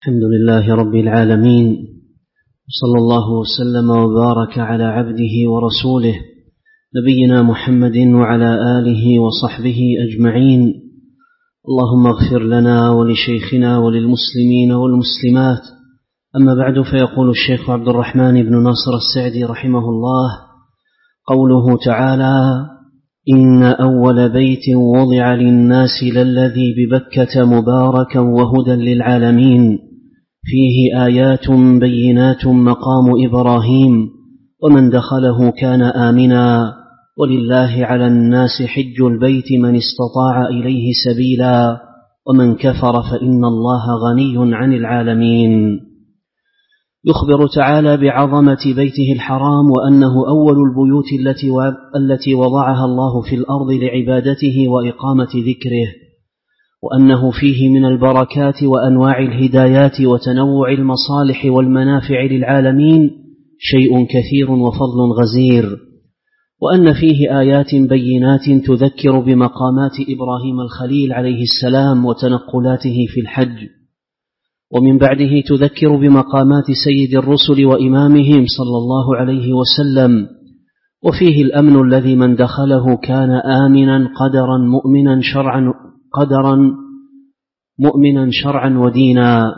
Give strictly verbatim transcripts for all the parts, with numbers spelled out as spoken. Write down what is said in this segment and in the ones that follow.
الحمد لله رب العالمين، صلى الله وسلم وبارك على عبده ورسوله نبينا محمد وعلى آله وصحبه أجمعين. اللهم اغفر لنا ولشيخنا وللمسلمين والمسلمات. أما بعد، فيقول الشيخ عبد الرحمن بن ناصر السعدي رحمه الله: قوله تعالى: إن أول بيت وضع للناس للذي ببكة مباركا وهدى للعالمين، فيه آيات بينات مقام إبراهيم، ومن دخله كان آمنا، ولله على الناس حج البيت من استطاع إليه سبيلا، ومن كفر فإن الله غني عن العالمين. يخبر تعالى بعظمة بيته الحرام، وأنه أول البيوت التي وضعها الله في الأرض لعبادته وإقامة ذكره، وأنه فيه من البركات وأنواع الهدايات وتنوع المصالح والمنافع للعالمين شيء كثير وفضل غزير، وأن فيه آيات بينات تذكر بمقامات إبراهيم الخليل عليه السلام وتنقلاته في الحج، ومن بعده تذكر بمقامات سيد الرسل وإمامهم صلى الله عليه وسلم، وفيه الأمن الذي من دخله كان آمنا قدرا مؤمنا شرعا قدرا مؤمنا شرعا ودينا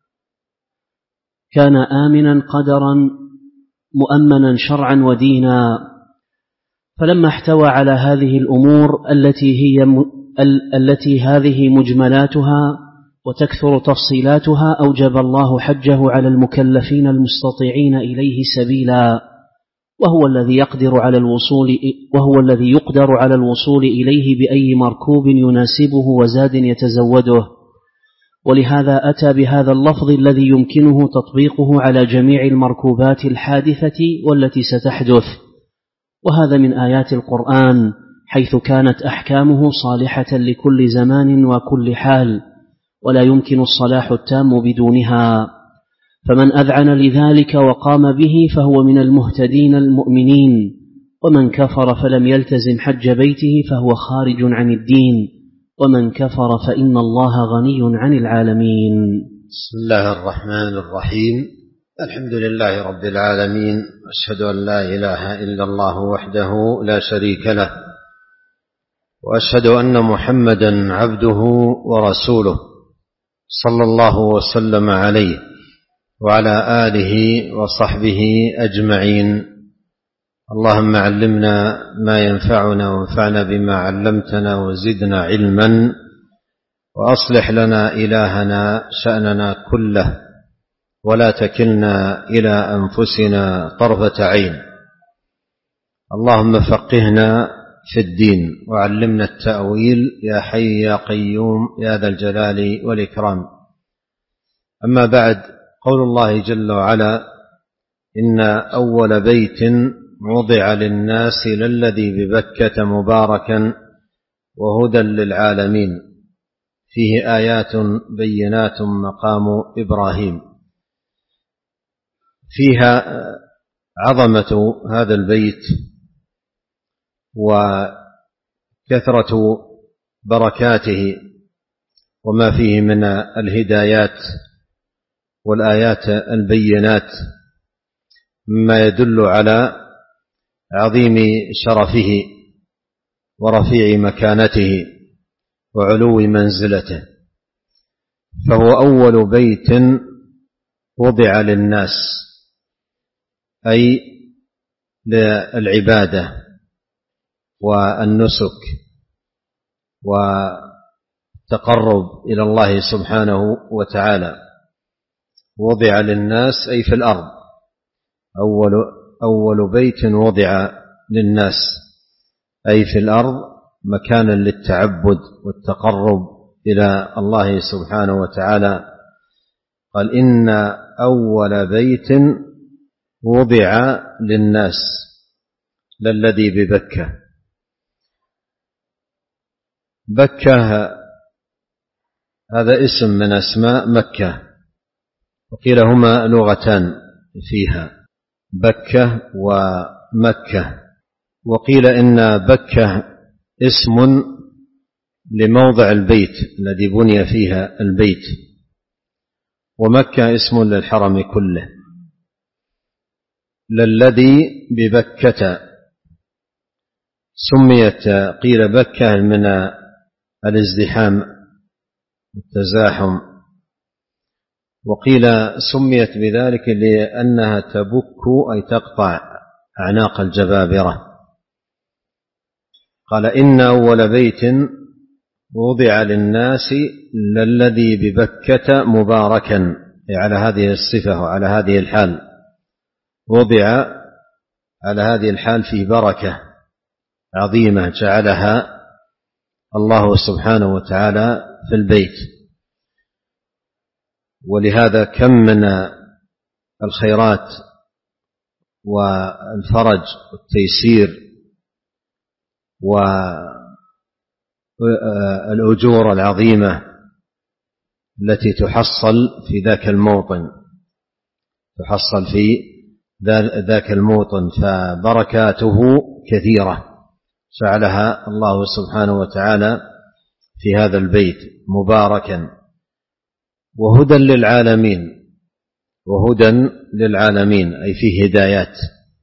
كان آمنا قدرا مؤمنا شرعا ودينا. فلما احتوى على هذه الأمور التي هي م... التي هذه مجملاتها وتكثر تفصيلاتها، أوجب الله حجه على المكلفين المستطيعين إليه سبيلا، وهو الذي يقدر على الوصول وهو الذي يقدر على الوصول إليه بأي مركوب يناسبه وزاد يتزوده، ولهذا أتى بهذا اللفظ الذي يمكنه تطبيقه على جميع المركوبات الحادثة والتي ستحدث، وهذا من آيات القرآن، حيث كانت أحكامه صالحة لكل زمان وكل حال، ولا يمكن الصلاح التام بدونها، فمن أذعن لذلك وقام به فهو من المهتدين المؤمنين، ومن كفر فلم يلتزم حج بيته فهو خارج عن الدين، ومن كفر فإن الله غني عن العالمين. بسم الله الرحمن الرحيم. الحمد لله رب العالمين، أشهد أن لا إله إلا الله وحده لا شريك له، وأشهد أن محمدا عبده ورسوله صلى الله وسلم عليه وعلى آله وصحبه أجمعين. اللهم علمنا ما ينفعنا وانفعنا بما علمتنا وزدنا علما، وأصلح لنا إلهنا شأننا كله، ولا تكلنا إلى أنفسنا طرفة عين. اللهم فقهنا في الدين وعلمنا التأويل يا حي يا قيوم يا ذا الجلال والإكرام. أما بعد، قول الله جل وعلا: إن أول بيت وضع للناس للذي ببكة مباركا وهدى للعالمين، فيه آيات بينات مقام إبراهيم. فيها عظمة هذا البيت وكثرة بركاته وما فيه من الهدايات والآيات البينات، مما يدل على عظيم شرفه ورفيع مكانته وعلو منزلته، فهو أول بيت وضع للناس، أي للعبادة والنسك والتقرب إلى الله سبحانه وتعالى. وضع للناس أي في الأرض، أول, أول بيت وضع للناس أي في الأرض، مكانا للتعبد والتقرب إلى الله سبحانه وتعالى. قال: إن أول بيت وضع للناس للذي ببكة. بكة هذا اسم من أسماء مكة، وقيل هما لغتان فيها، بكة ومكة. وقيل إن بكة اسم لموضع البيت الذي بني فيها البيت، ومكة اسم للحرم كله. للذي ببكة سميت، قيل بكة من الازدحام والتزاحم، وقيل سميت بذلك لأنها تبك أي تقطع أعناق الجبابرة. قال إن أول بيت وضع للناس للذي ببكة مباركا، على هذه الصفة وعلى هذه الحال، وضع على هذه الحال في بركة عظيمة جعلها الله سبحانه وتعالى في البيت. ولهذا كم من الخيرات والفرج والتيسير والأجور العظيمة التي تحصل في ذاك الموطن، تحصل في ذاك الموطن، فبركاته كثيرة جعلها الله سبحانه وتعالى في هذا البيت مباركا وهدى للعالمين، وهدى للعالمين أي فيه هدايات.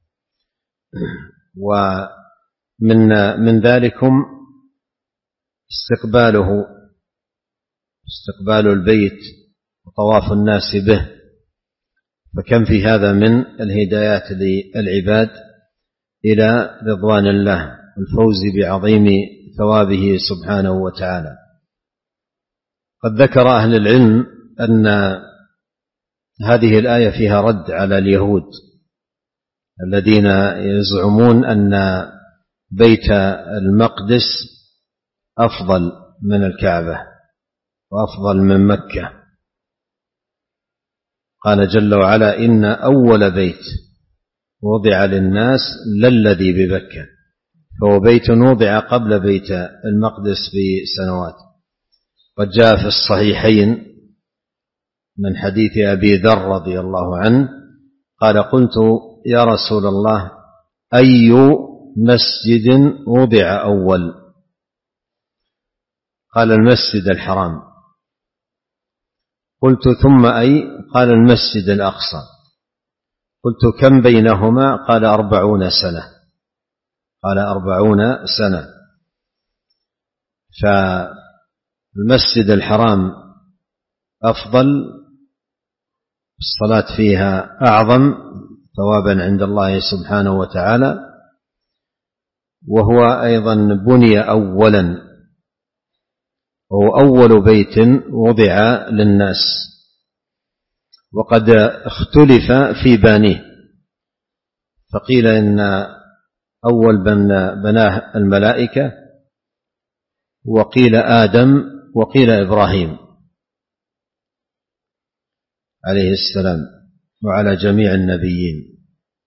ومن من ذلكم استقباله، استقبال البيت وطواف الناس به، فكم في هذا من الهدايات للعباد إلى رضوان الله والفوز بعظيم ثوابه سبحانه وتعالى. قد ذكر أهل العلم أن هذه الآية فيها رد على اليهود الذين يزعمون أن بيت المقدس أفضل من الكعبة وأفضل من مكة. قال جل وعلا إن أول بيت وضع للناس للذي ببكة، فهو بيت وضع قبل بيت المقدس بسنوات. قد جاء في الصحيحين من حديث أبي ذر رضي الله عنه قال قلت يا رسول الله أي مسجد وضع أول؟ قال المسجد الحرام. قلت ثم أي؟ قال المسجد الأقصى. قلت كم بينهما؟ قال أربعون سنة. قال أربعون سنة. فالمسجد الحرام أفضل، الصلاة فيها أعظم ثوابا عند الله سبحانه وتعالى، وهو أيضا بني أولا، وهو أول بيت وضع للناس. وقد اختلف في بانيه، فقيل إن أول من بناه الملائكة، وقيل آدم، وقيل إبراهيم عليه السلام وعلى جميع النبيين.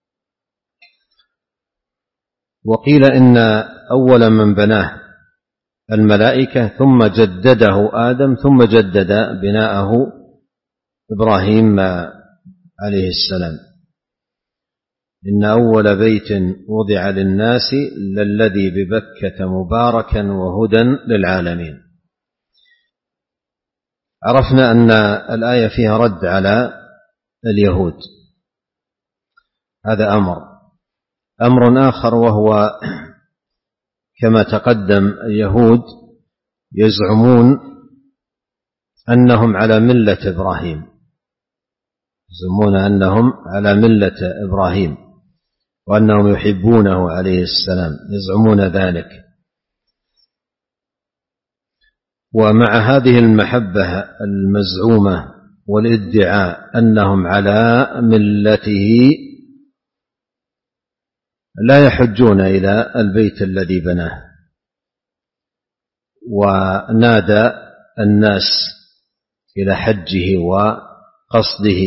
وقيل إن أول من بناه الملائكة ثم جدده آدم ثم جدد بناءه إبراهيم عليه السلام. إن أول بيت وضع للناس للذي ببكة مباركا وهدى للعالمين. عرفنا أن الآية فيها رد على اليهود، هذا أمر. أمر آخر وهو كما تقدم اليهود يزعمون أنهم على ملة إبراهيم، يزعمون أنهم على ملة إبراهيم وأنهم يحبونه عليه السلام، يزعمون ذلك. ومع هذه المحبة المزعومة والادعاء أنهم على ملته لا يحجون إلى البيت الذي بناه، ونادى الناس إلى حجه وقصده.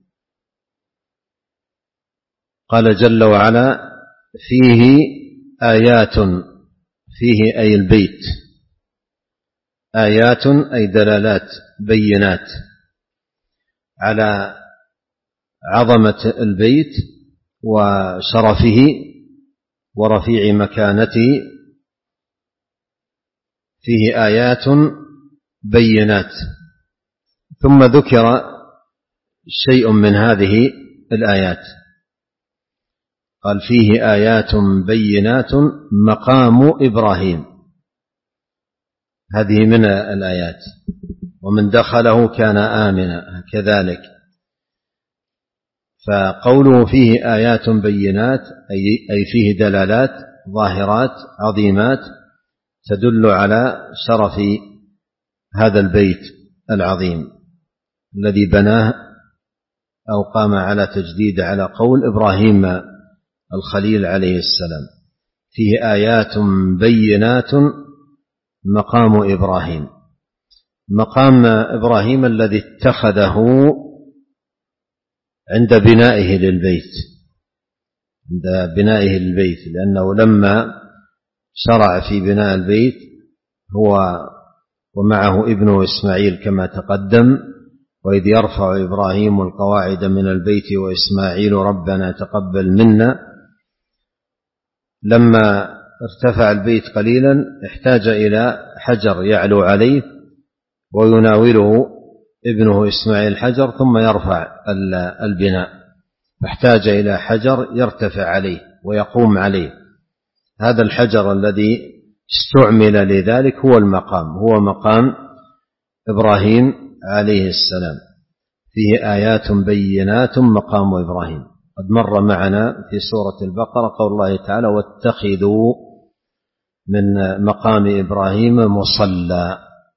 قال جل وعلا فيه آيات، فيه أي البيت، آيات أي دلالات بينات على عظمة البيت وشرفه ورفيع مكانته، فيه آيات بينات. ثم ذكر شيء من هذه الآيات. قال فيه آيات بينات مقام إبراهيم، هذه من الآيات. ومن دخله كان آمنا كذلك. فقوله فيه آيات بينات أي فيه دلالات ظاهرات عظيمات تدل على شرف هذا البيت العظيم الذي بناه أو قام على تجديد على قول إبراهيم الخليل عليه السلام. فيه آيات بينات مقام إبراهيم، مقام إبراهيم الذي اتخذه عند بنائه للبيت، عند بنائه للبيت، لأنه لما شرع في بناء البيت هو ومعه ابنه إسماعيل كما تقدم: وإذ يرفع إبراهيم القواعد من البيت وإسماعيل ربنا تقبل منا. لما ارتفع البيت قليلا احتاج إلى حجر يعلو عليه ويناوله ابنه إسماعيل الحجر ثم يرفع البناء، فاحتاج إلى حجر يرتفع عليه ويقوم عليه. هذا الحجر الذي استعمل لذلك هو المقام، هو مقام إبراهيم عليه السلام. فيه آيات بينات مقام إبراهيم. قد مر معنا في سورة البقرة قول الله تعالى: واتخذوا من مقام إبراهيم مصلى.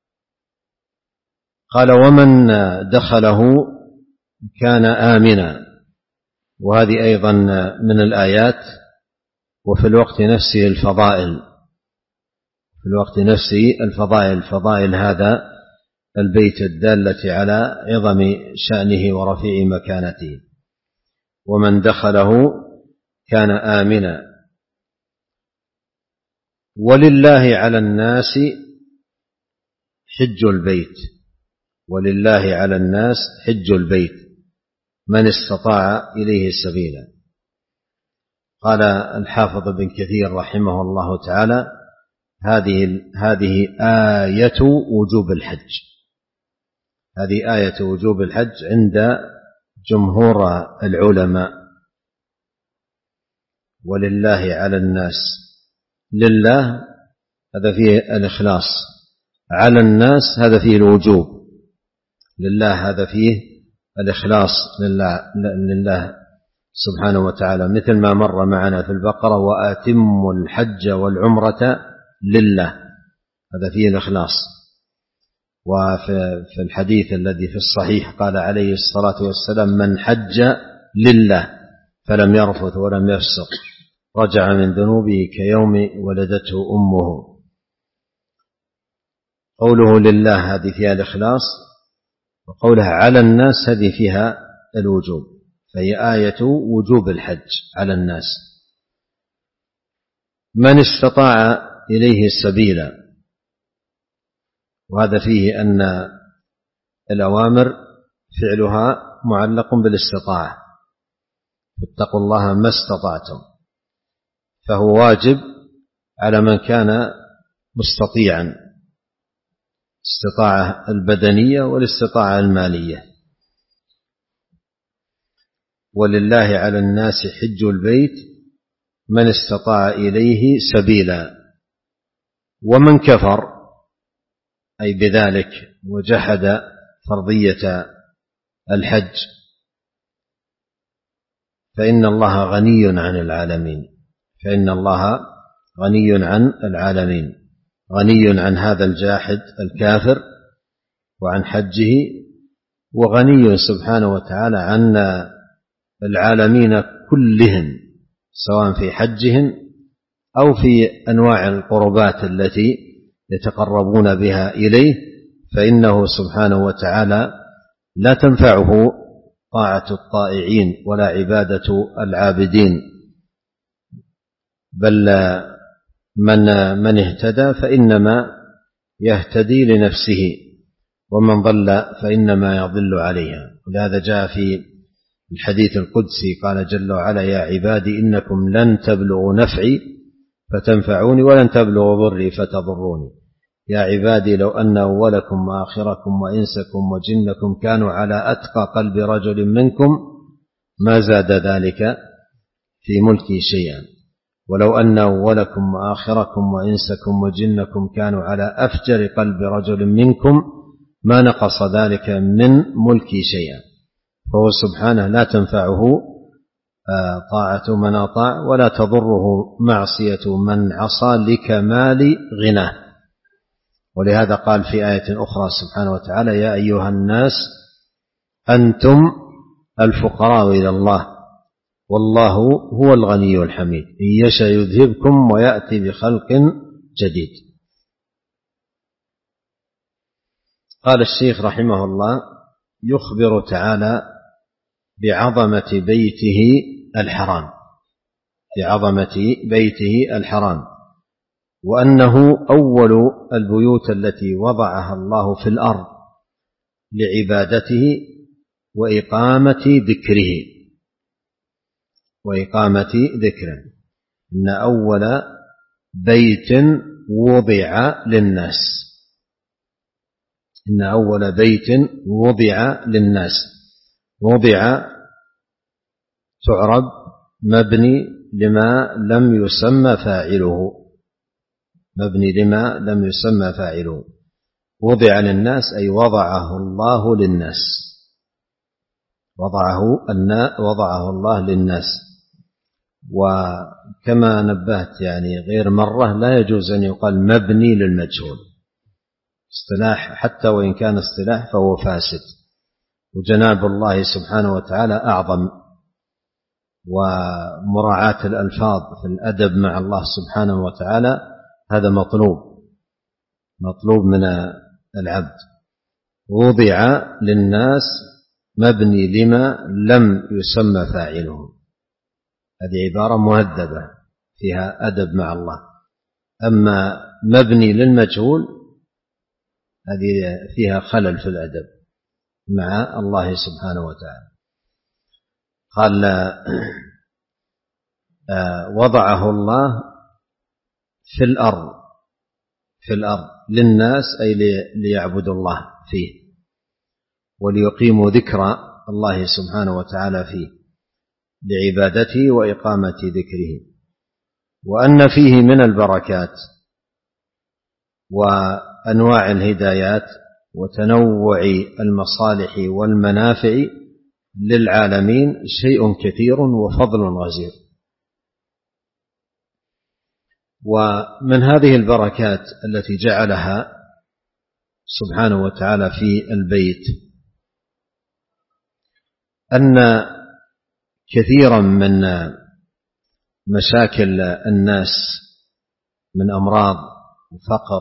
قال: ومن دخله كان آمنا. وهذه أيضا من الآيات، وفي الوقت نفسه الفضائل، في الوقت نفسه الفضائل، فضائل هذا البيت الدالة على عظم شأنه ورفيع مكانته. ومن دخله كان آمنا. ولله على الناس حج البيت، ولله على الناس حج البيت من استطاع إليه سبيلا. قال الحافظ ابن كثير رحمه الله تعالى: هذه هذه آية وجوب الحج، هذه آية وجوب الحج عند جمهور العلماء. ولله على الناس، لله هذا فيه الإخلاص، على الناس هذا فيه الوجوب، لله هذا فيه الإخلاص لله, لله سبحانه وتعالى، مثل ما مر معنا في البقرة: وأتموا الحج والعمرة لله، هذا فيه الإخلاص. وفي الحديث الذي في الصحيح قال عليه الصلاة والسلام: من حج لله فلم يرفث ولم يفسق رجع من ذنوبه كيوم ولدته أمه. قوله لله هذه فيها الإخلاص، وقولها على الناس هذه فيها الوجوب، فهي آية وجوب الحج على الناس. من استطاع إليه سبيلا، وهذا فيه أن الأوامر فعلها معلق بالاستطاعة، فاتقوا الله ما استطعتم، فهو واجب على من كان مستطيعا، الاستطاعة البدنية والاستطاعة المالية. ولله على الناس حج البيت من استطاع إليه سبيلا. ومن كفر أي بذلك وجحد فرضية الحج فإن الله غني عن العالمين، فإن الله غني عن العالمين، غني عن هذا الجاحد الكافر وعن حجه، وغني سبحانه وتعالى عن العالمين كلهم، سواء في حجهم أو في أنواع القربات التي يتقربون بها إليه، فإنه سبحانه وتعالى لا تنفعه طاعة الطائعين ولا عبادة العابدين، بل من من اهتدى فإنما يهتدي لنفسه، ومن ضل فإنما يضل عليها. ولهذا جاء في الحديث القدسي قال جل وعلا: يا عبادي إنكم لن تبلغوا نفعي فتنفعوني ولن تبلغوا ضري فتضروني. يا عبادي لو أن أولكم وآخركم وإنسكم وجنكم كانوا على أتقى قلب رجل منكم ما زاد ذلك في ملكي شيئا، ولو أن أولكم وآخركم وإنسكم وجنكم كانوا على أفجر قلب رجل منكم ما نقص ذلك من ملكي شيئا. فهو سبحانه لا تنفعه طاعة من أطاع ولا تضره معصية من عصى لكمال غناه. ولهذا قال في آية أخرى سبحانه وتعالى: يا أيها الناس أنتم الفقراء إلى الله والله هو الغني الحميد إن يشأ يذهبكم ويأتي بخلق جديد. قال الشيخ رحمه الله: يخبر تعالى بعظمة بيته الحرام بعظمة بيته الحرام وأنه أول البيوت التي وضعها الله في الأرض لعبادته وإقامة ذكره وإقامة ذكره إن أول بيت وضع للناس إن أول بيت وضع للناس وضع تعرب مبني لما لم يسمى فاعله مبني لما لم يسمى فاعله وضع للناس أي وضعه الله للناس وضعه وضعه الله للناس. وكما نبهت يعني غير مرة لا يجوز أن يقال مبني للمجهول، اصطلاح حتى وإن كان اصطلاح فهو فاسد، وجناب الله سبحانه وتعالى أعظم، ومراعاة الألفاظ في الأدب مع الله سبحانه وتعالى هذا مطلوب مطلوب من العبد. وضع للناس مبني لما لم يسمى فاعله، هذه عبارة مهذبة فيها أدب مع الله. أما مبني للمجهول هذه فيها خلل في الأدب مع الله سبحانه وتعالى. قال وضعه الله في الأرض في الأرض للناس أي ليعبدوا الله فيه وليقيموا ذكر الله سبحانه وتعالى فيه لعبادته وإقامة ذكره، وأن فيه من البركات وأنواع الهدايات وتنوع المصالح والمنافع للعالمين شيء كثير وفضل غزير. ومن هذه البركات التي جعلها سبحانه وتعالى في البيت أن كثيرا من مشاكل الناس من أمراض وفقر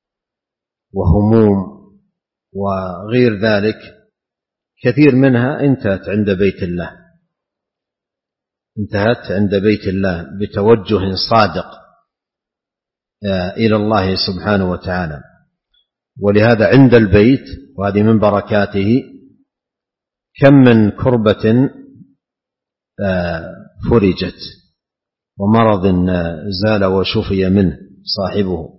وهموم وغير ذلك كثير منها انتهت عند بيت الله انتهت عند بيت الله بتوجه صادق إلى الله سبحانه وتعالى. ولهذا عند البيت وهذه من بركاته كم من كربة فرجت ومرض زال وشفي منه صاحبه،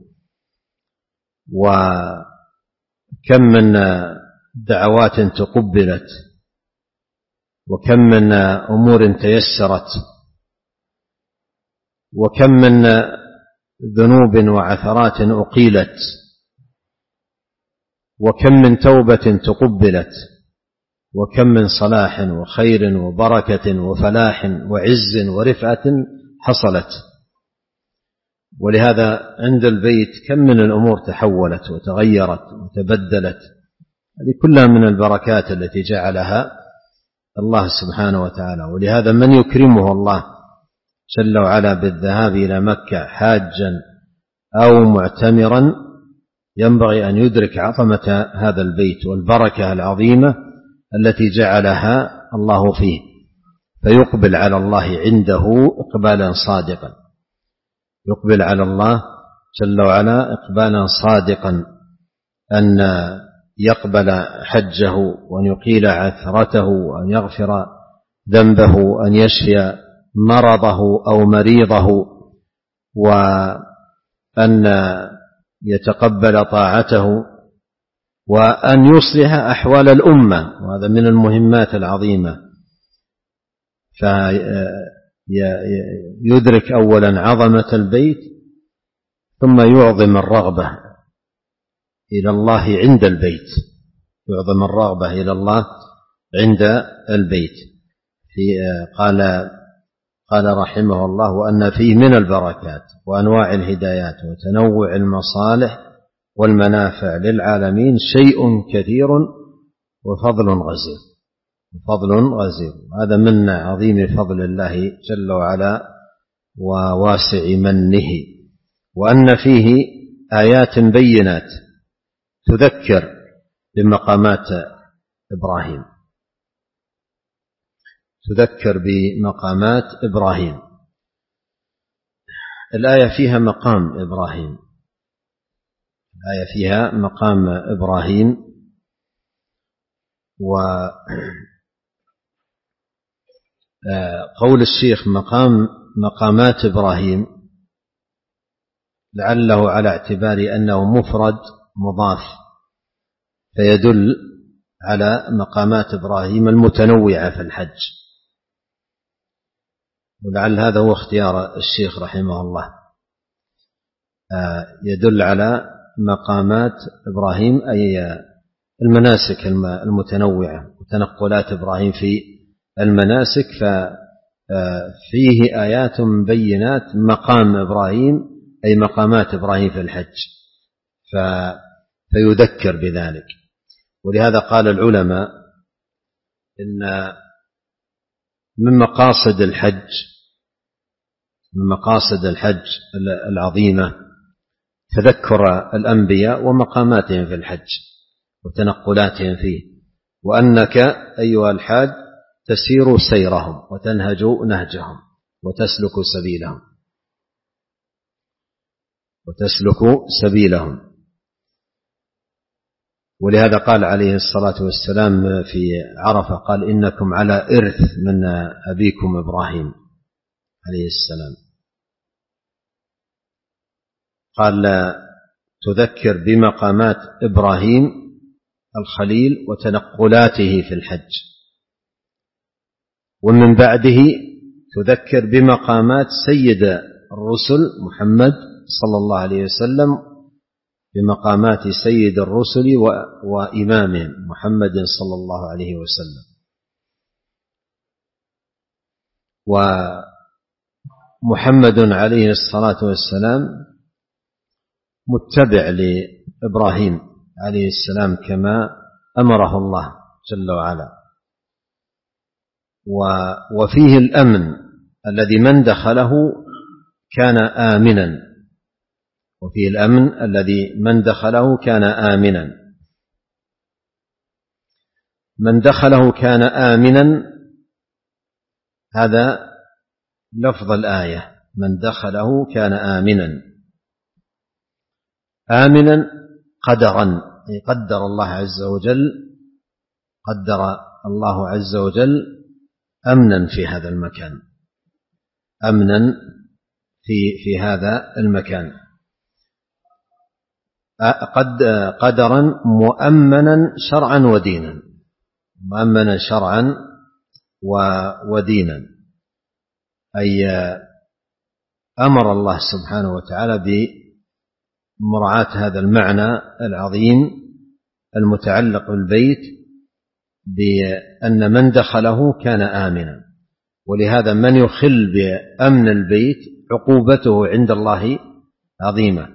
وكم من دعوات تقبلت، وكم من أمور تيسرت، وكم من ذنوب وعثرات أقيلت، وكم من توبة تقبلت، وكم من صلاح وخير وبركة وفلاح وعز ورفعة حصلت. ولهذا عند البيت كم من الأمور تحولت وتغيرت وتبدلت، هذه كلها من البركات التي جعلها الله سبحانه وتعالى. ولهذا من يكرمه الله جل وعلا بالذهاب إلى مكة حاجا أو معتمرا ينبغي أن يدرك عظمة هذا البيت والبركة العظيمة التي جعلها الله فيه، فيقبل على الله عنده إقبالا صادقا يقبل على الله جل وعلا إقبالا صادقا أن يقبل حجه وأن يقيل عثرته وأن يغفر ذنبه وأن يشفي مرضه أو مريضه، وأن يتقبل طاعته، وأن يصلح أحوال الأمة، وهذا من المهمات العظيمة. فيدرك أولا عظمة البيت، ثم يعظم الرغبة إلى الله عند البيت، يعظم الرغبة إلى الله عند البيت. في قال قال رحمه الله: وأن فيه من البركات وأنواع الهدايات وتنوع المصالح والمنافع للعالمين شيء كثير وفضل غزير، فضل غزير. هذا من عظيم فضل الله جل وعلا وواسع منه. وأن فيه آيات بينات تذكر بمقامات إبراهيم، تذكر بمقامات إبراهيم. الآية فيها مقام إبراهيم، الآية فيها مقام إبراهيم. وقول الشيخ مقام مقامات إبراهيم لعله على اعتبار أنه مفرد مضاف، فيدل على مقامات إبراهيم المتنوعة في الحج، ولعل هذا هو اختيار الشيخ رحمه الله. يدل على مقامات إبراهيم أي المناسك المتنوعة وتنقلات إبراهيم في المناسك، ففيه آيات بينات مقام إبراهيم أي مقامات إبراهيم في الحج، فيذكر بذلك. ولهذا قال العلماء إن من مقاصد الحج من مقاصد الحج العظيمة تذكر الأنبياء ومقاماتهم في الحج وتنقلاتهم فيه، وأنك أيها الحاج تسير سيرهم وتنهج نهجهم وتسلك سبيلهم وتسلك سبيلهم. ولهذا قال عليه الصلاة والسلام في عرفة: قال: إنكم على إرث من أبيكم إبراهيم عليه السلام. قال: تذكر بمقامات إبراهيم الخليل وتنقلاته في الحج. ومن بعده تذكر بمقامات سيد الرسل محمد صلى الله عليه وسلم، بمقامات سيد الرسل وإمامهم محمد صلى الله عليه وسلم. ومحمد عليه الصلاة والسلام متبع لإبراهيم عليه السلام كما أمره الله جل وعلا. وفيه الأمن الذي من دخله كان آمنا، وفيه الأمن الذي من دخله كان آمنا. من دخله كان آمنا، هذا لفظ الآية: من دخله كان آمنا. آمنا قدرا، قدر الله عز وجل قدر الله عز وجل أمنا في هذا المكان، أمنا في في هذا المكان، قد قدرا مؤمنا شرعا ودينا، مؤمنا شرعا ودينا، أي أمر الله سبحانه وتعالى بمراعاة هذا المعنى العظيم المتعلق بالبيت، بأن من دخله كان آمنا. ولهذا من يخل بأمن البيت عقوبته عند الله عظيمة،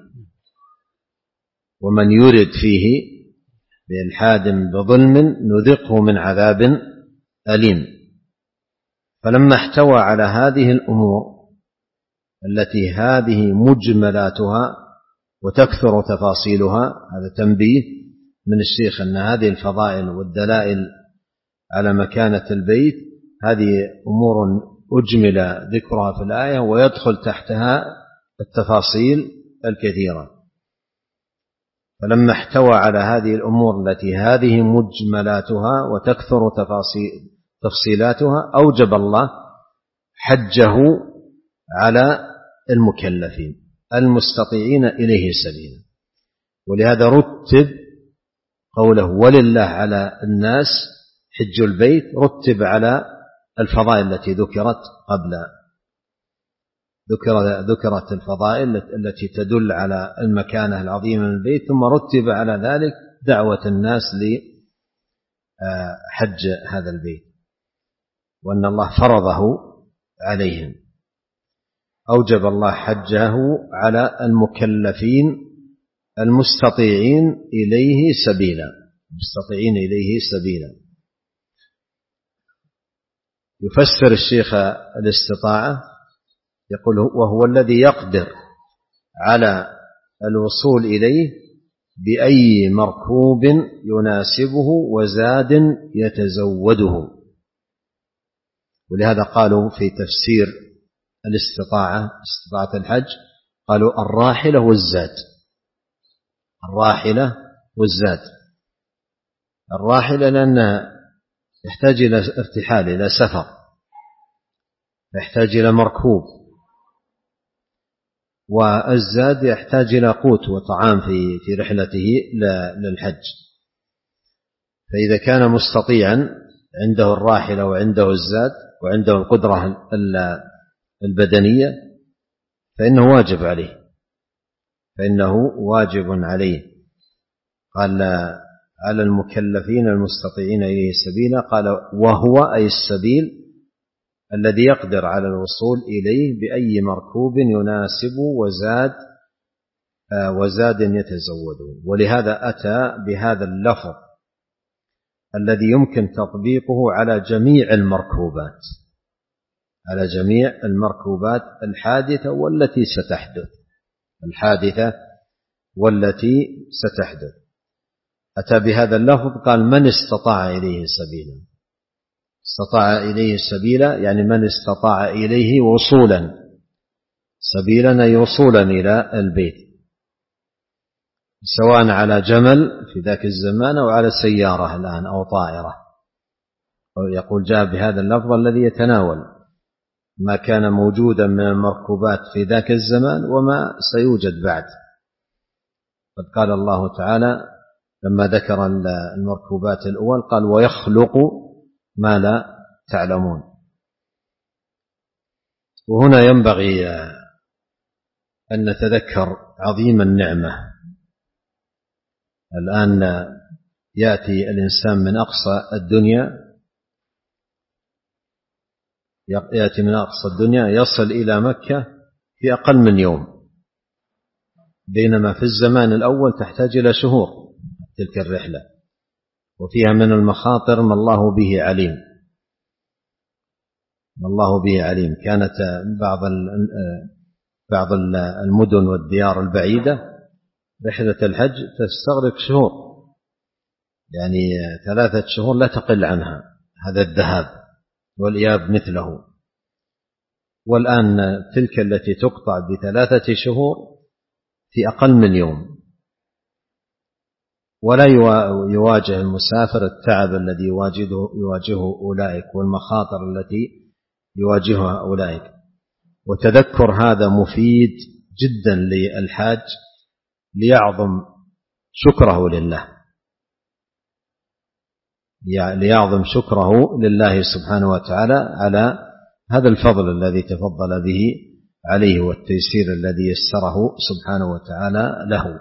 ومن يرد فيه بإلحاد بظلم نذقه من عذاب أليم. فلما احتوى على هذه الأمور التي هذه مجملاتها وتكثر تفاصيلها، هذا تنبيه من الشيخ أن هذه الفضائل والدلائل على مكانة البيت هذه أمور أجمل ذكرها في الآية، ويدخل تحتها التفاصيل الكثيرة. فلما احتوى على هذه الأمور التي هذه مجملاتها وتكثر تفاصيل تفصيلاتها، أوجب الله حجه على المكلفين المستطيعين إليه سبيلا. ولهذا رتب قوله ولله على الناس حج البيت، رتب على الفضائل التي ذكرت قبل ذكر ذكرت الفضائل التي تدل على المكانة العظيمة من البيت، ثم رتب على ذلك دعوة الناس لحج هذا البيت، وأن الله فرضه عليهم. أوجب الله حجه على المكلفين المستطيعين إليه سبيلا، مستطيعين إليه سبيلا. يفسر الشيخ الاستطاعة يقول وهو الذي يقدر على الوصول إليه بأي مركوب يناسبه وزاد يتزوده. ولهذا قالوا في تفسير الاستطاعة، استطاعة الحج، قالوا الراحلة والزاد، الراحلة والزاد. الراحلة لأنها يحتاج إلى ارتحال، إلى سفر، يحتاج إلى مركوب، والزاد يحتاج إلى قوت وطعام في في رحلته للحج. فإذا كان مستطيعا عنده الراحلة وعنده الزاد وعنده القدرة البدنية فإنه واجب عليه، فإنه واجب عليه. قال على المكلفين المستطيعين إليه سبيلا، قال وهو أي السبيل الذي يقدر على الوصول إليه بأي مركوب يناسب وزاد وزاد يتزوده. ولهذا أتى بهذا اللفظ الذي يمكن تطبيقه على جميع المركوبات، على جميع المركوبات الحادثة والتي ستحدث، الحادثة والتي ستحدث. أتى بهذا اللفظ قال من استطاع إليه سبيلا. استطاع إليه سبيلا يعني من استطاع إليه وصولا، سبيلا أي وصولا إلى البيت، سواء على جمل في ذاك الزمان أو على سيارة الآن أو طائرة. يقول جاء بهذا اللفظ الذي يتناول ما كان موجودا من المركوبات في ذاك الزمان وما سيوجد بعد. قد قال الله تعالى لما ذكر المركوبات الأول قال ويخلق ما لا تعلمون. وهنا ينبغي أن نتذكر عظيم النعمة. الآن يأتي الإنسان من أقصى الدنيا، يأتي من أقصى الدنيا يصل إلى مكة في أقل من يوم، بينما في الزمان الأول تحتاج إلى شهور تلك الرحلة، وفيها من المخاطر ما الله به عليم، ما الله به عليم. كانت بعض بعض المدن والديار البعيدة رحلة الحج تستغرق شهور، يعني ثلاثة شهور لا تقل عنها، هذا الذهاب والإياب مثله. والآن تلك التي تقطع بثلاثة شهور في أقل من يوم، ولا يواجه المسافر التعب الذي يواجهه, يواجهه أولئك والمخاطر التي يواجهها أولئك. وتذكر هذا مفيد جدا للحاج ليعظم شكره لله، ليعظم شكره لله سبحانه وتعالى على هذا الفضل الذي تفضل به عليه والتيسير الذي يسره سبحانه وتعالى له.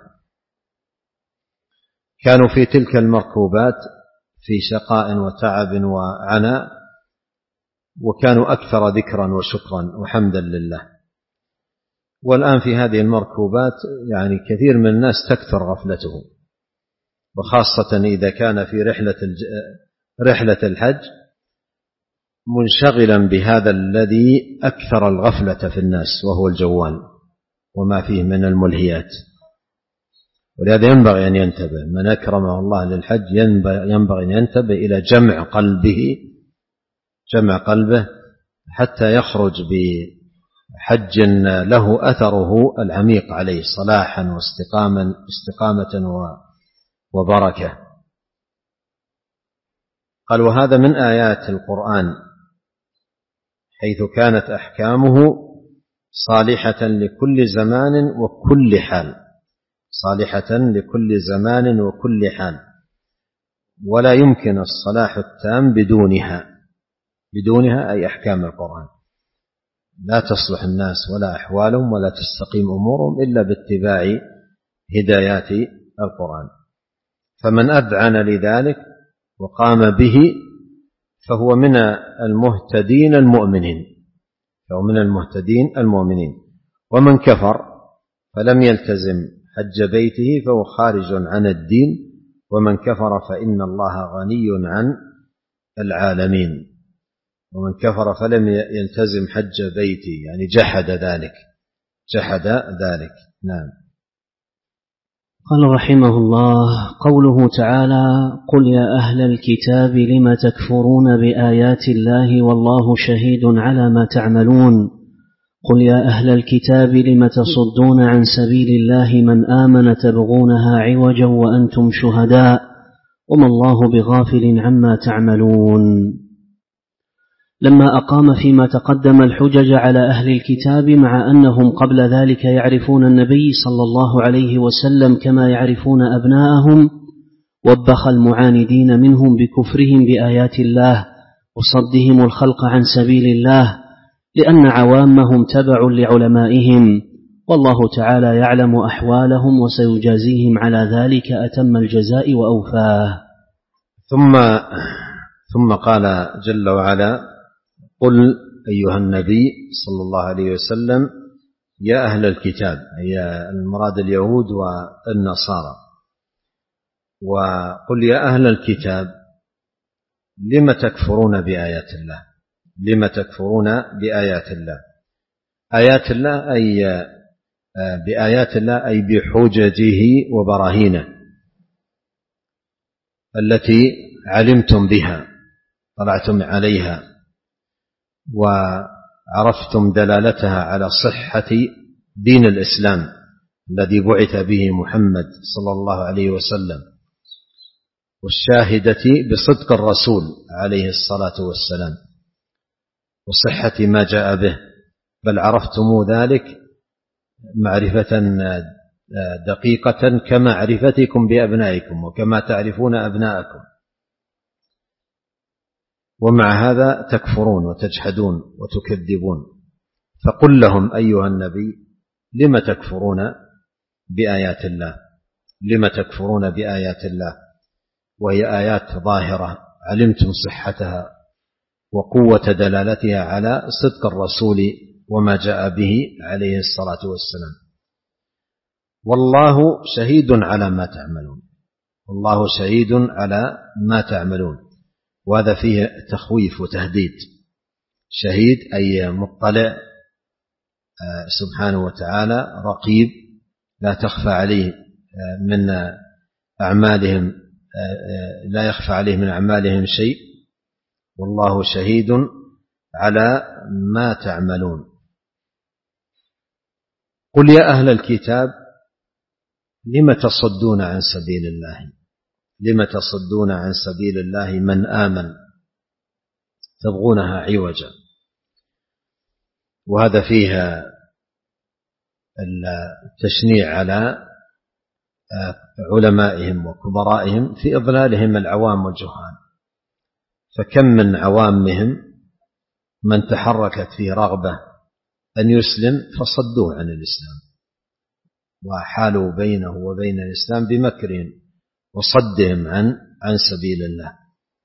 كانوا في تلك المركوبات في شقاء وتعب وعناء، وكانوا أكثر ذكرا وشكرا وحمدا لله. والآن في هذه المركوبات يعني كثير من الناس تكثر غفلته، وخاصة إذا كان في رحلة رحلة الحج منشغلا بهذا الذي أكثر الغفلة في الناس وهو الجوال وما فيه من الملهيات. ولهذا ينبغي أن ينتبه من أكرمه الله للحج، ينبغي أن ينتبه إلى جمع قلبه جمع قلبه حتى يخرج بحج له أثره العميق عليه صلاحا واستقامة استقامة وبركة. قال وهذا من آيات القرآن حيث كانت أحكامه صالحة لكل زمان وكل حال، صالحة لكل زمان وكل حال، ولا يمكن الصلاح التام بدونها بدونها أي أحكام القرآن. لا تصلح الناس ولا أحوالهم ولا تستقيم أمورهم إلا باتباع هدايات القرآن. فمن أذعن لذلك وقام به فهو من المهتدين المؤمنين فهو من المهتدين المؤمنين ومن كفر فلم يلتزم حج بيته فهو خارج عن الدين، ومن كفر فإن الله غني عن العالمين. ومن كفر فلم يلتزم حج بيته يعني جحد ذلك جحد ذلك نعم. قال رحمه الله: قوله تعالى: قل يا أهل الكتاب لم تكفرون بآيات الله والله شهيد على ما تعملون. قل يا أهل الكتاب لم تصدون عن سبيل الله من آمن تبغونها عوجا وأنتم شهداء وما الله بغافل عما تعملون. لما أقام فيما تقدم الحجج على أهل الكتاب مع أنهم قبل ذلك يعرفون النبي صلى الله عليه وسلم كما يعرفون أبناءهم، وبخ المعاندين منهم بكفرهم بآيات الله وصدهم الخلق عن سبيل الله، لأن عوامهم تبع لعلمائهم، والله تعالى يعلم أحوالهم وسيجازيهم على ذلك أتم الجزاء وأوفاه. ثم ثم قال جل وعلا: قل أيها النبي صلى الله عليه وسلم يا أهل الكتاب، هي المراد اليهود والنصارى. وقل يا أهل الكتاب لم تكفرون بآيات الله لم تكفرون بآيات الله آيات الله أي بآيات الله أي بحججه وبراهينه التي علمتم بها طلعتم عليها وعرفتم دلالتها على صحة دين الإسلام الذي بعث به محمد صلى الله عليه وسلم، والشاهدة بصدق الرسول عليه الصلاة والسلام وصحة ما جاء به، بل عرفتم ذلك معرفة دقيقة كمعرفتكم بأبنائكم وكما تعرفون أبناءكم، ومع هذا تكفرون وتجحدون وتكذبون. فقل لهم أيها النبي لم تكفرون بآيات الله لم تكفرون بآيات الله وهي آيات ظاهرة علمتم صحتها وقوة دلالتها على صدق الرسول وما جاء به عليه الصلاة والسلام. والله شهيد على ما تعملون والله شهيد على ما تعملون وهذا فيه تخويف وتهديد. شهيد أي مطلع سبحانه وتعالى، رقيب لا تخفى عليه من أعمالهم لا يخفى عليه من أعمالهم شيء، والله شهيد على ما تعملون. قل يا أهل الكتاب لم تصدون عن سبيل الله لم تصدون عن سبيل الله من آمن تبغونها عوجا. وهذا فيها التشنيع على علمائهم وكبرائهم في إضلالهم العوام والجهال، فكم من عوامهم من تحركت فيه رغبة أن يسلم فصدوه عن الإسلام وحالوا بينه وبين الإسلام بمكرهم وصدهم عن عن سبيل الله.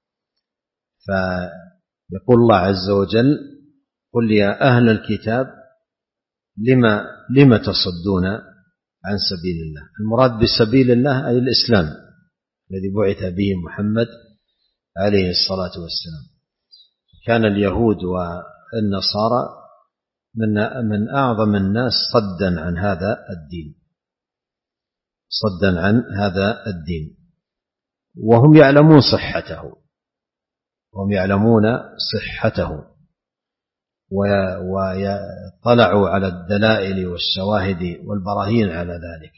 فيقول الله عز وجل: قل يا أهل الكتاب لما لما تصدون عن سبيل الله. المراد بسبيل الله أي الإسلام الذي بعث به محمد عليه الصلاة والسلام. كان اليهود والنصارى من من أعظم الناس صدا عن هذا الدين صدا عن هذا الدين وهم يعلمون صحته وهم يعلمون صحته ويطلعوا على الدلائل والشواهد والبراهين على ذلك.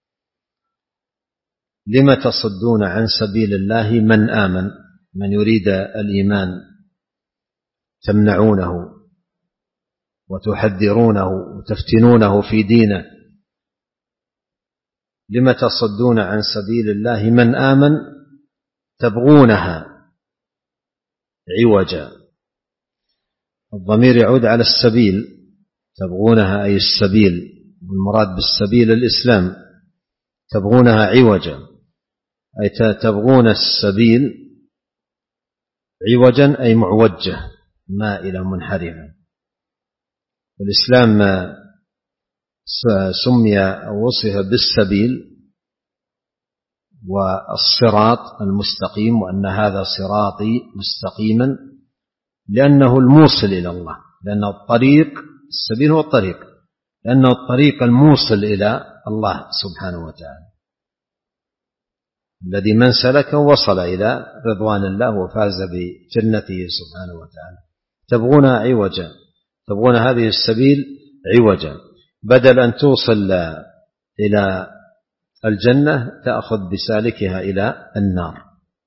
لما تصدون عن سبيل الله من آمن، من يريد الإيمان تمنعونه وتحذرونه وتفتنونه في دينه. لم تصدون عن سبيل الله من آمن تبغونها عوجا. الضمير يعود على السبيل، تبغونها أي السبيل، والمراد بالسبيل الإسلام، تبغونها عوجا أي تبغون السبيل عوجا أي معوجة مائلة منحرفة. والإسلام سمي أو وصف بالسبيل والصراط المستقيم، وأن هذا صراطي مستقيما لأنه الموصل إلى الله، لأنه الطريق، السبيل هو الطريق، لأنه الطريق الموصل إلى الله سبحانه وتعالى، الذي من سلكه وصل إلى رضوان الله وفاز بجنته سبحانه وتعالى. تبغون عوجا، تبغون هذه السبيل عوجا، بدل أن توصل إلى الجنة تأخذ بسالكها إلى النار،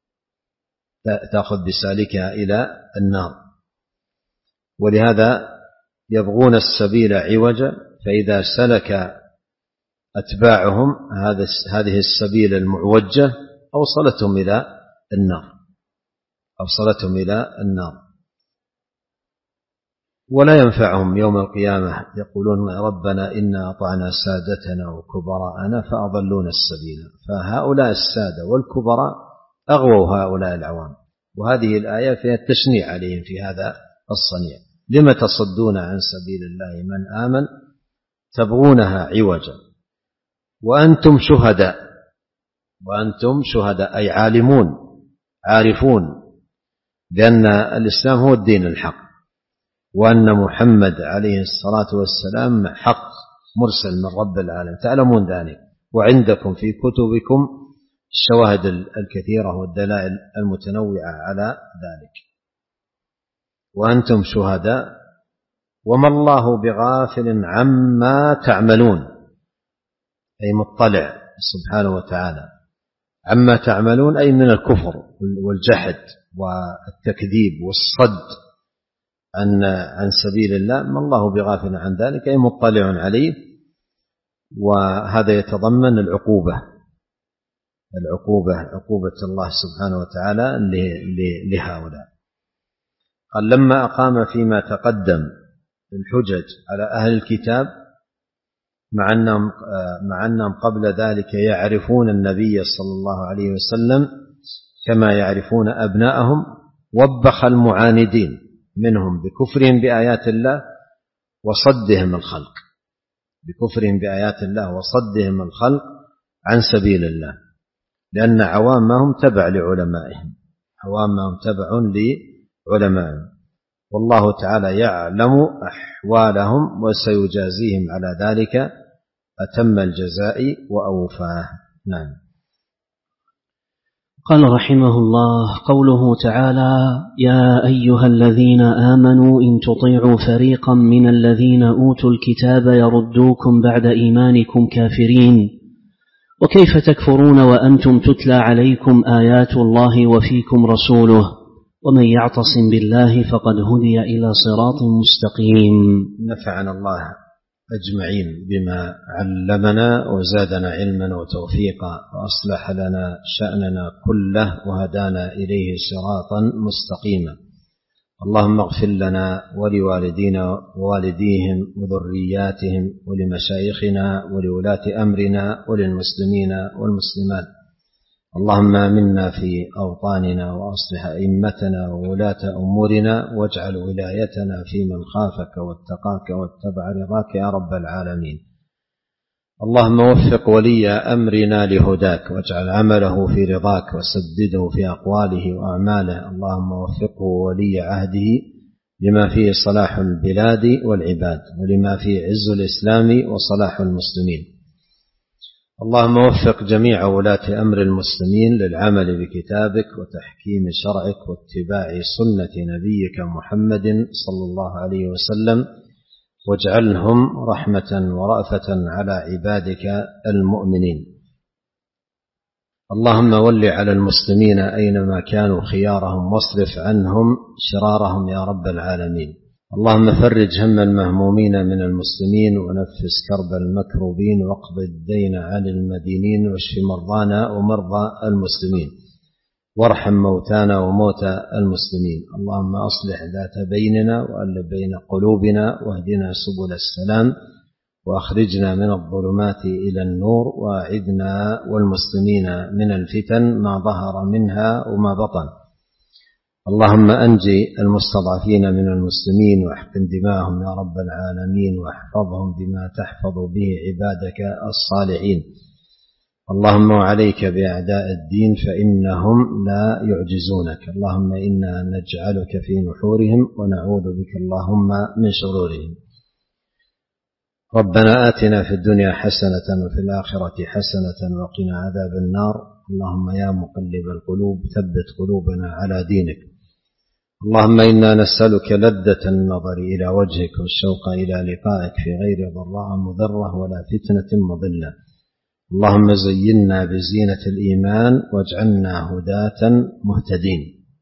تأخذ بسالكها إلى النار. ولهذا يبغون السبيل عوجا، فإذا سلك أتباعهم هذه السبيل المعوجة أوصلتهم إلى النار، أوصلتهم إلى النار. ولا ينفعهم يوم القيامة يقولون ربنا إنا أطعنا سادتنا وكبراءنا فأضلونا السبيل. فهؤلاء السادة والكبراء أغووا هؤلاء العوام، وهذه الآية فيها التشنيع عليهم في هذا الصنيع. لم تصدون عن سبيل الله من آمن تبغونها عوجا وأنتم شهداء، وأنتم شهداء أي عالمون عارفون بأن الإسلام هو الدين الحق، وأن محمد عليه الصلاة والسلام حق مرسل من رب العالمين، تعلمون ذلك، وعندكم في كتبكم الشواهد الكثيرة والدلائل المتنوعة على ذلك. وأنتم شهداء وما الله بغافل عما تعملون، أي مطلع سبحانه وتعالى عما تعملون، أي من الكفر والجحد والتكذيب والصد عن عن سبيل الله، ما الله بغافل عن ذلك، أي مطلع عليه. وهذا يتضمن العقوبة، العقوبة عقوبة الله سبحانه وتعالى لهؤلاء. قال لما أقام فيما تقدم الحجج على أهل الكتاب، مع أنهم, مع أنهم قبل ذلك يعرفون النبي صلى الله عليه وسلم كما يعرفون أبناءهم، وبخ المعاندين منهم بكفرهم بآيات الله وصدهم الخلق، بكفرهم بآيات الله وصدهم الخلق عن سبيل الله، لأن عوامهم تبع لعلمائهم، عوامهم تبع لعلمائهم، والله تعالى يعلم أحوالهم وسيجازيهم على ذلك أتم الجزاء وأوفاه. نعم. قال رحمه الله: قوله تعالى: يا أيها الذين آمنوا إن تطيعوا فريقا من الذين أوتوا الكتاب يردوكم بعد إيمانكم كافرين، وكيف تكفرون وأنتم تتلى عليكم آيات الله وفيكم رسوله، ومن يعتصم بالله فقد هدي إلى صراط مستقيم. نفعنا الله أجمعين بما علمنا وزادنا علما وتوفيقا، وأصلح لنا شأننا كله وهدانا إليه صراطا مستقيما. اللهم اغفر لنا ولوالدينا ووالديهم وذرياتهم ولمشايخنا ولولاة أمرنا وللمسلمين والمسلمات. اللهم آمنا في أوطاننا وأصلح أئمتنا وولاة أمورنا، واجعل ولايتنا في من خافك واتقاك واتبع رضاك يا رب العالمين. اللهم وفق ولي أمرنا لهداك، واجعل عمله في رضاك، وسدده في أقواله وأعماله. اللهم وفقه ولي عهده لما فيه صلاح البلاد والعباد، ولما فيه عز الإسلام وصلاح المسلمين. اللهم وفق جميع ولاة أمر المسلمين للعمل بكتابك وتحكيم شرعك واتباع سنة نبيك محمد صلى الله عليه وسلم، واجعلهم رحمة ورأفة على عبادك المؤمنين. اللهم ول على المسلمين أينما كانوا خيارهم، واصرف عنهم شرارهم يا رب العالمين. اللهم فرج هم المهمومين من المسلمين ونفس كرب المكروبين واقض الدين عن المدينين واشف مرضانا ومرضى المسلمين وارحم موتانا وموتى المسلمين. اللهم أصلح ذات بيننا وألف بين قلوبنا واهدنا سبل السلام وأخرجنا من الظلمات إلى النور وأعذنا والمسلمين من الفتن ما ظهر منها وما بطن. اللهم أنجي المستضعفين من المسلمين واحقن دماءهم يا رب العالمين واحفظهم بما تحفظ به عبادك الصالحين. اللهم وعليك بأعداء الدين فإنهم لا يعجزونك. اللهم إنا نجعلك في نحورهم ونعوذ بك اللهم من شرورهم. ربنا آتنا في الدنيا حسنة وفي الآخرة حسنة وقنا عذاب النار. اللهم يا مقلب القلوب ثبت قلوبنا على دينك. اللهم إنا نسألك لذة النظر إلى وجهك والشوق إلى لقائك في غير ضراء مضرة ولا فتنة مضلة. اللهم زينا بزينة الإيمان واجعلنا هداة مهتدين.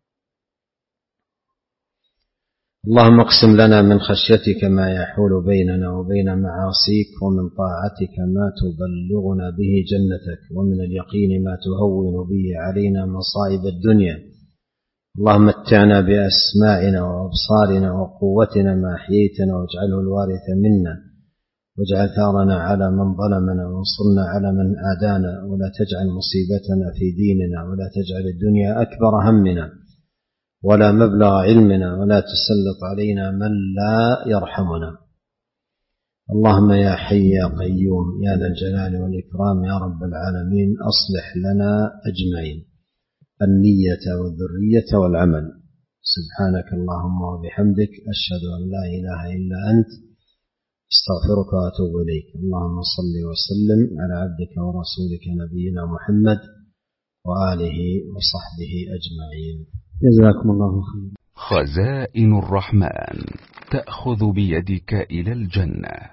اللهم اقسم لنا من خشيتك ما يحول بيننا وبين معاصيك ومن طاعتك ما تبلغنا به جنتك ومن اليقين ما تهون به علينا مصائب الدنيا. اللهم متعنا بأسماعنا وأبصارنا وقوتنا ما أحييتنا واجعله الوارث منا واجعل ثارنا على من ظلمنا وانصرنا على من عادانا ولا تجعل مصيبتنا في ديننا ولا تجعل الدنيا أكبر همنا ولا مبلغ علمنا ولا تسلط علينا من لا يرحمنا. اللهم يا حي يا قيوم يا ذا الجلال والإكرام يا رب العالمين أصلح لنا أجمعين النية والذرية والعمل. سبحانك اللهم وبحمدك أشهد أن لا إله إلا أنت استغفرك وأتوب إليك. اللهم صل وسلم على عبدك ورسولك نبينا محمد وآله وصحبه أجمعين. جزاكم الله خيرا. خزائن الرحمن تأخذ بيدك إلى الجنة.